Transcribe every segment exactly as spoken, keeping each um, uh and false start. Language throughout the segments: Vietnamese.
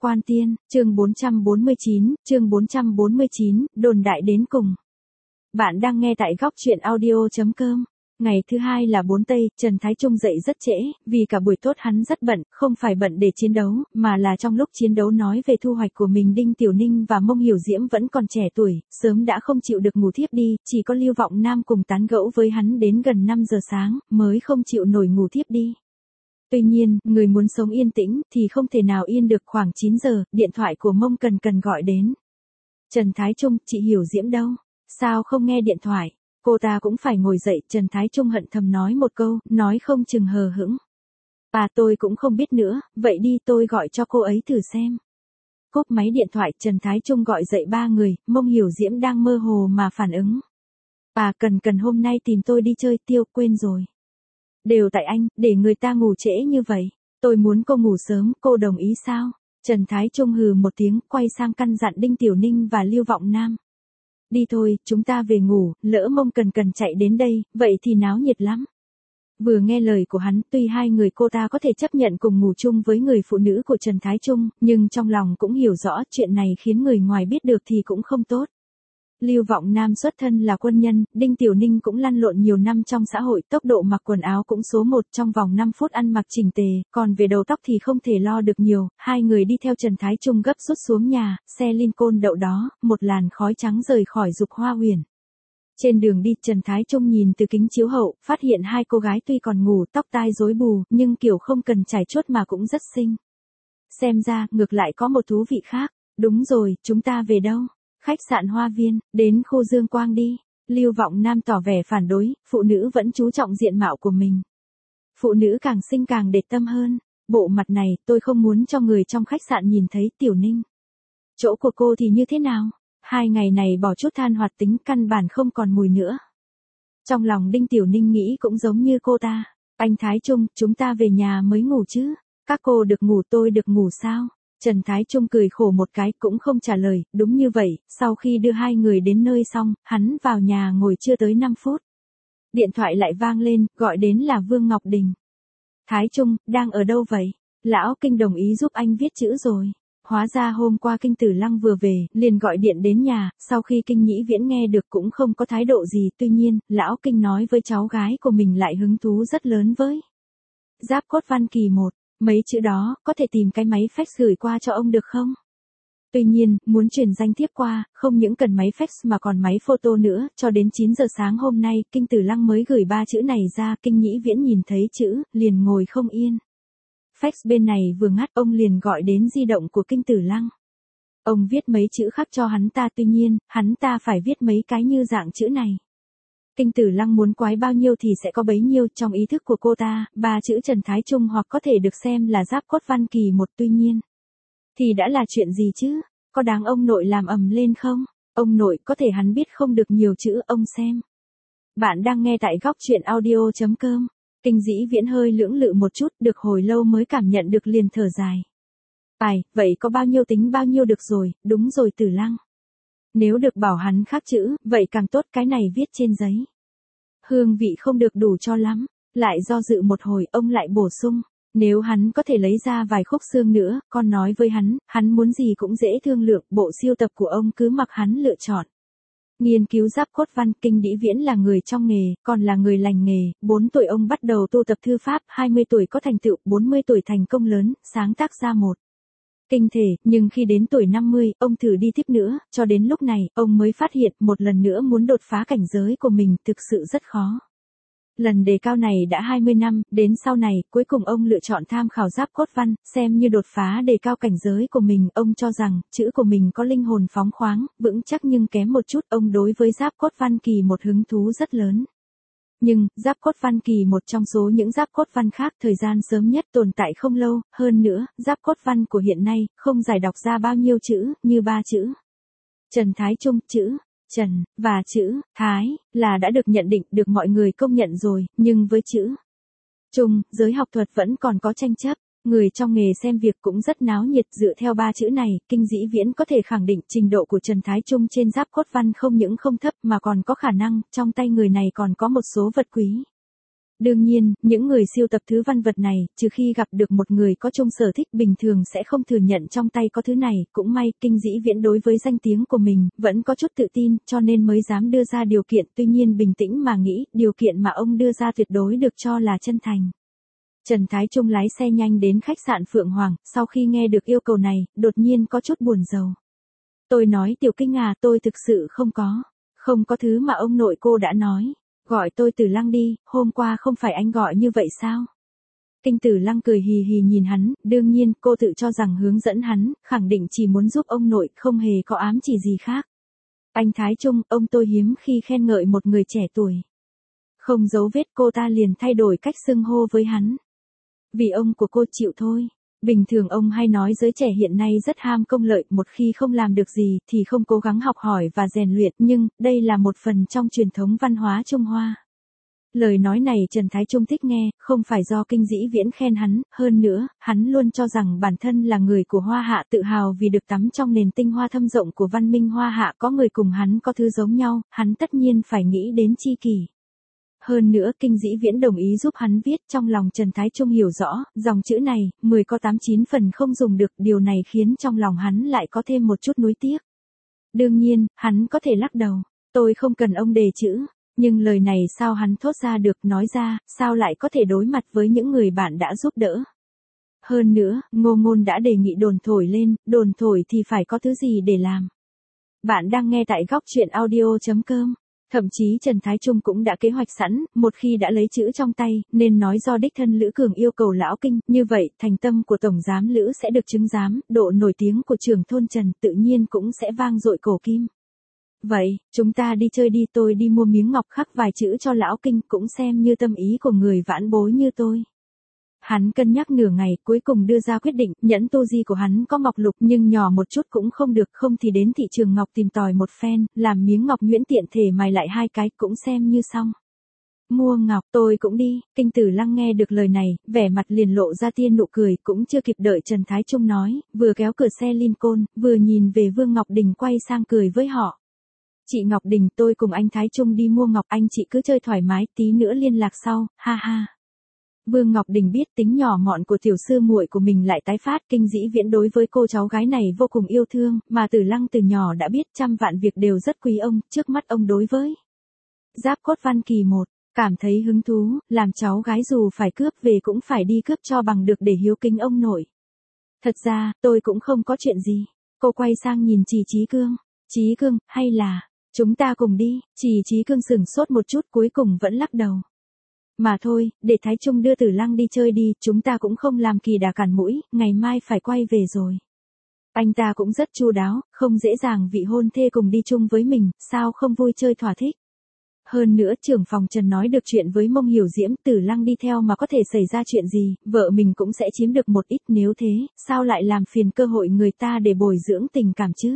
Quan Tiên, chương bốn trăm bốn mươi chín, chương bốn trăm bốn mươi chín, đồn đại đến cùng. Bạn đang nghe tại góc truyện audio chấm com. Ngày thứ hai là bốn tây, Trần Thái Trung dậy rất trễ, vì cả buổi tốt hắn rất bận, không phải bận để chiến đấu, mà là trong lúc chiến đấu nói về thu hoạch của mình. Đinh Tiểu Ninh và Mông Hiểu Diễm vẫn còn trẻ tuổi, sớm đã không chịu được ngủ thiếp đi, chỉ có Lưu Vọng Nam cùng tán gẫu với hắn đến gần năm giờ sáng, mới không chịu nổi ngủ thiếp đi. Tuy nhiên, người muốn sống yên tĩnh thì không thể nào yên được. Khoảng chín giờ, điện thoại của Mông Cần Cần gọi đến. Trần Thái Trung, chị Hiểu Diễm đâu? Sao không nghe điện thoại? Cô ta cũng phải ngồi dậy. Trần Thái Trung hận thầm nói một câu, nói không chừng hờ hững. À tôi cũng không biết nữa, vậy đi tôi gọi cho cô ấy thử xem. Cúp máy điện thoại, Trần Thái Trung gọi dậy ba người. Mông Hiểu Diễm đang mơ hồ mà phản ứng. À Cần Cần hôm nay tìm tôi đi chơi, tiêu quên rồi. Đều tại anh, để người ta ngủ trễ như vậy. Tôi muốn cô ngủ sớm, cô đồng ý sao? Trần Thái Trung hừ một tiếng, quay sang căn dặn Đinh Tiểu Ninh và Lưu Vọng Nam. Đi thôi, chúng ta về ngủ, lỡ Mông Cần Cần chạy đến đây, vậy thì náo nhiệt lắm. Vừa nghe lời của hắn, tuy hai người cô ta có thể chấp nhận cùng ngủ chung với người phụ nữ của Trần Thái Trung, nhưng trong lòng cũng hiểu rõ chuyện này khiến người ngoài biết được thì cũng không tốt. Lưu Vọng Nam xuất thân là quân nhân, Đinh Tiểu Ninh cũng lăn lộn nhiều năm trong xã hội, tốc độ mặc quần áo cũng số một, trong vòng năm phút ăn mặc chỉnh tề, còn về đầu tóc thì không thể lo được nhiều. Hai người đi theo Trần Thái Trung gấp rút xuống nhà, xe Lincoln đậu đó, một làn khói trắng rời khỏi Dục Hoa Huyền. Trên đường đi, Trần Thái Trung nhìn từ kính chiếu hậu, phát hiện hai cô gái tuy còn ngủ, tóc tai rối bù, nhưng kiểu không cần chải chuốt mà cũng rất xinh. Xem ra, ngược lại có một thú vị khác. Đúng rồi, chúng ta về đâu? Khách sạn Hoa Viên, đến khu Dương Quang đi. Lưu Vọng Nam tỏ vẻ phản đối, phụ nữ vẫn chú trọng diện mạo của mình. Phụ nữ càng xinh càng để tâm hơn. Bộ mặt này, tôi không muốn cho người trong khách sạn nhìn thấy. Tiểu Ninh, chỗ của cô thì như thế nào? Hai ngày này bỏ chút than hoạt tính, căn bản không còn mùi nữa. Trong lòng Đinh Tiểu Ninh nghĩ cũng giống như cô ta. Anh Thái Trung, chúng ta về nhà mới ngủ chứ? Các cô được ngủ, tôi được ngủ sao? Trần Thái Trung cười khổ một cái, cũng không trả lời. Đúng như vậy, sau khi đưa hai người đến nơi xong, hắn vào nhà ngồi chưa tới năm phút. Điện thoại lại vang lên, gọi đến là Vương Ngọc Đình. Thái Trung, đang ở đâu vậy? Lão Kinh đồng ý giúp anh viết chữ rồi. Hóa ra hôm qua Kinh Tử Lăng vừa về, liền gọi điện đến nhà. Sau khi Kinh Nhĩ Viễn nghe được cũng không có thái độ gì. Tuy nhiên, Lão Kinh nói với cháu gái của mình lại hứng thú rất lớn với Giáp Cốt Văn Kỳ một. Mấy chữ đó, có thể tìm cái máy fax gửi qua cho ông được không? Tuy nhiên, muốn truyền danh thiếp qua, không những cần máy fax mà còn máy photo nữa. Cho đến chín giờ sáng hôm nay, Kinh Tử Lăng mới gửi ba chữ này ra. Kinh Nhĩ Viễn nhìn thấy chữ, liền ngồi không yên. Fax bên này vừa ngắt, ông liền gọi đến di động của Kinh Tử Lăng. Ông viết mấy chữ khác cho hắn ta, tuy nhiên, hắn ta phải viết mấy cái như dạng chữ này. Kinh Tử Lăng muốn quái bao nhiêu thì sẽ có bấy nhiêu. Trong ý thức của cô ta, ba chữ Trần Thái Trung hoặc có thể được xem là Giáp Cốt Văn Kỳ một. Tuy nhiên, thì đã là chuyện gì chứ? Có đáng ông nội làm ầm lên không? Ông nội, có thể hắn biết không được nhiều chữ, ông xem. Bạn đang nghe tại góc truyện audio chấm com. Kinh Dĩ Viễn hơi lưỡng lự một chút, được hồi lâu mới cảm nhận được, liền thở dài. Ai, vậy có bao nhiêu tính bao nhiêu được rồi. Đúng rồi Tử Lăng. Nếu được bảo hắn khác chữ, vậy càng tốt, cái này viết trên giấy. Hương vị không được đủ cho lắm. Lại do dự một hồi, ông lại bổ sung. Nếu hắn có thể lấy ra vài khúc xương nữa, con nói với hắn, hắn muốn gì cũng dễ thương lượng. Bộ siêu tập của ông cứ mặc hắn lựa chọn. Nghiên cứu Giáp Cốt Văn, Kinh Dĩ Viễn là người trong nghề, còn là người lành nghề. bốn tuổi ông bắt đầu tu tập thư pháp, hai mươi tuổi có thành tựu, bốn mươi tuổi thành công lớn, sáng tác ra một kinh thể. Nhưng khi đến tuổi năm mươi, ông thử đi tiếp nữa, cho đến lúc này, ông mới phát hiện một lần nữa muốn đột phá cảnh giới của mình thực sự rất khó. Lần đề cao này đã hai mươi năm, đến sau này, cuối cùng ông lựa chọn tham khảo Giáp Cốt Văn, xem như đột phá đề cao cảnh giới của mình. Ông cho rằng, chữ của mình có linh hồn phóng khoáng, vững chắc nhưng kém một chút. Ông đối với Giáp Cốt Văn Kỳ một hứng thú rất lớn. Nhưng, Giáp Cốt Văn Kỳ một trong số những Giáp Cốt Văn khác thời gian sớm nhất tồn tại không lâu, hơn nữa, Giáp Cốt Văn của hiện nay, không giải đọc ra bao nhiêu chữ, như ba chữ. Trần Thái Trung, chữ Trần, và chữ Thái, là đã được nhận định, được mọi người công nhận rồi, nhưng với chữ Trung, giới học thuật vẫn còn có tranh chấp. Người trong nghề xem việc cũng rất náo nhiệt. Dựa theo ba chữ này, Kinh Dĩ Viễn có thể khẳng định trình độ của Trần Thái Trung trên Giáp Cốt Văn không những không thấp mà còn có khả năng, trong tay người này còn có một số vật quý. Đương nhiên, những người sưu tập thứ văn vật này, trừ khi gặp được một người có chung sở thích bình thường sẽ không thừa nhận trong tay có thứ này, cũng may, Kinh Dĩ Viễn đối với danh tiếng của mình, vẫn có chút tự tin, cho nên mới dám đưa ra điều kiện, tuy nhiên bình tĩnh mà nghĩ, điều kiện mà ông đưa ra tuyệt đối được cho là chân thành. Trần Thái Trung lái xe nhanh đến khách sạn Phượng Hoàng, sau khi nghe được yêu cầu này, đột nhiên có chút buồn rầu. Tôi nói Tiểu Kinh à, tôi thực sự không có, không có thứ mà ông nội cô đã nói. Gọi tôi Tử Lăng đi, hôm qua không phải anh gọi như vậy sao? Kinh Tử Lăng cười hì hì nhìn hắn, đương nhiên cô tự cho rằng hướng dẫn hắn, khẳng định chỉ muốn giúp ông nội, không hề có ám chỉ gì khác. Anh Thái Trung, ông tôi hiếm khi khen ngợi một người trẻ tuổi. Không giấu vết cô ta liền thay đổi cách xưng hô với hắn. Vì ông của cô chịu thôi. Bình thường ông hay nói giới trẻ hiện nay rất ham công lợi, một khi không làm được gì thì không cố gắng học hỏi và rèn luyện, nhưng đây là một phần trong truyền thống văn hóa Trung Hoa. Lời nói này Trần Thái Trung thích nghe, không phải do Kinh Dĩ Viễn khen hắn, hơn nữa, hắn luôn cho rằng bản thân là người của Hoa Hạ, tự hào vì được tắm trong nền tinh hoa thâm rộng của văn minh Hoa Hạ, có người cùng hắn có thứ giống nhau, hắn tất nhiên phải nghĩ đến tri kỷ. Hơn nữa Kinh Dĩ Viễn đồng ý giúp hắn viết, trong lòng Trần Thái Trung hiểu rõ, dòng chữ này, mười có tám chín phần không dùng được, điều này khiến trong lòng hắn lại có thêm một chút nuối tiếc. Đương nhiên, hắn có thể lắc đầu, tôi không cần ông đề chữ, nhưng lời này sao hắn thốt ra được, nói ra, sao lại có thể đối mặt với những người bạn đã giúp đỡ. Hơn nữa, Ngô Ngôn đã đề nghị đồn thổi lên, đồn thổi thì phải có thứ gì để làm. Bạn đang nghe tại góc truyện audio chấm com. Thậm chí Trần Thái Trung cũng đã kế hoạch sẵn, một khi đã lấy chữ trong tay, nên nói do đích thân Lữ Cường yêu cầu Lão Kinh, như vậy, thành tâm của Tổng giám Lữ sẽ được chứng giám, độ nổi tiếng của trưởng thôn Trần tự nhiên cũng sẽ vang dội cổ kim. Vậy, chúng ta đi chơi đi, tôi đi mua miếng ngọc khắc vài chữ cho Lão Kinh, cũng xem như tâm ý của người vãn bối như tôi. Hắn cân nhắc nửa ngày, cuối cùng đưa ra quyết định, nhẫn tu di của hắn có ngọc lục nhưng nhỏ một chút cũng không được, không thì đến thị trường ngọc tìm tòi một phen, làm miếng ngọc nhuyễn tiện thể mài lại hai cái, cũng xem như xong. Mua ngọc, tôi cũng đi. Kinh Tử Lăng nghe được lời này, vẻ mặt liền lộ ra tia nụ cười, cũng chưa kịp đợi Trần Thái Trung nói, vừa kéo cửa xe Lincoln, vừa nhìn về Vương Ngọc Đình quay sang cười với họ. Chị Ngọc Đình, tôi cùng anh Thái Trung đi mua ngọc, anh chị cứ chơi thoải mái, tí nữa liên lạc sau, ha ha. Vương Ngọc Đình biết tính nhỏ mọn của tiểu sư muội của mình lại tái phát, Kinh Dĩ Viễn đối với cô cháu gái này vô cùng yêu thương, mà Tử Lăng từ nhỏ đã biết trăm vạn việc đều rất quý ông, trước mắt ông đối với Giáp Cốt Văn Kỳ một, cảm thấy hứng thú, làm cháu gái dù phải cướp về cũng phải đi cướp cho bằng được để hiếu kính ông nội. Thật ra, tôi cũng không có chuyện gì. Cô quay sang nhìn Trì Chí Cương, Chí Cương, hay là, chúng ta cùng đi, Trì Chí Cương sửng sốt một chút cuối cùng vẫn lắc đầu. Mà thôi, để Thái Trung đưa Tử Lăng đi chơi đi, chúng ta cũng không làm kỳ đà cản mũi, ngày mai phải quay về rồi. Anh ta cũng rất chu đáo, không dễ dàng vị hôn thê cùng đi chung với mình, sao không vui chơi thỏa thích. Hơn nữa trưởng phòng Trần nói được chuyện với Mông Hiểu Diễm, Tử Lăng đi theo mà có thể xảy ra chuyện gì, vợ mình cũng sẽ chiếm được một ít, nếu thế, sao lại làm phiền cơ hội người ta để bồi dưỡng tình cảm chứ.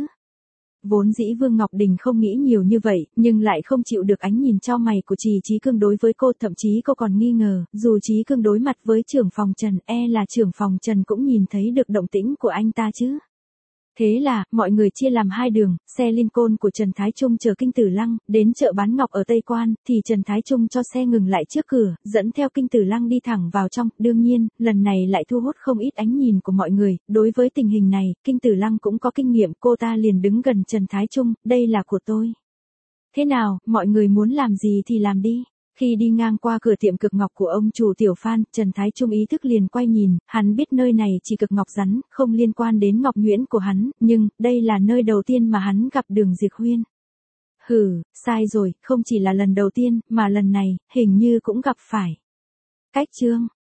Vốn dĩ Vương Ngọc Đình không nghĩ nhiều như vậy, nhưng lại không chịu được ánh nhìn chau mày của Trì Chí Cương đối với cô, thậm chí cô còn nghi ngờ, dù Chí Cương đối mặt với trưởng phòng Trần, e là trưởng phòng Trần cũng nhìn thấy được động tĩnh của anh ta chứ. Thế là, mọi người chia làm hai đường, xe Lincoln của Trần Thái Trung chở Kinh Tử Lăng, đến chợ bán ngọc ở Tây Quan, thì Trần Thái Trung cho xe ngừng lại trước cửa, dẫn theo Kinh Tử Lăng đi thẳng vào trong, đương nhiên, lần này lại thu hút không ít ánh nhìn của mọi người, đối với tình hình này, Kinh Tử Lăng cũng có kinh nghiệm, cô ta liền đứng gần Trần Thái Trung, đây là của tôi. Thế nào, mọi người muốn làm gì thì làm đi. Khi đi ngang qua cửa tiệm cực ngọc của ông chủ Tiểu Phan, Trần Thái Trung ý thức liền quay nhìn, hắn biết nơi này chỉ cực ngọc rắn, không liên quan đến ngọc nhuyễn của hắn, nhưng, đây là nơi đầu tiên mà hắn gặp Đường Diệp Huyên. Hừ, sai rồi, không chỉ là lần đầu tiên, mà lần này, hình như cũng gặp phải. Cách chương.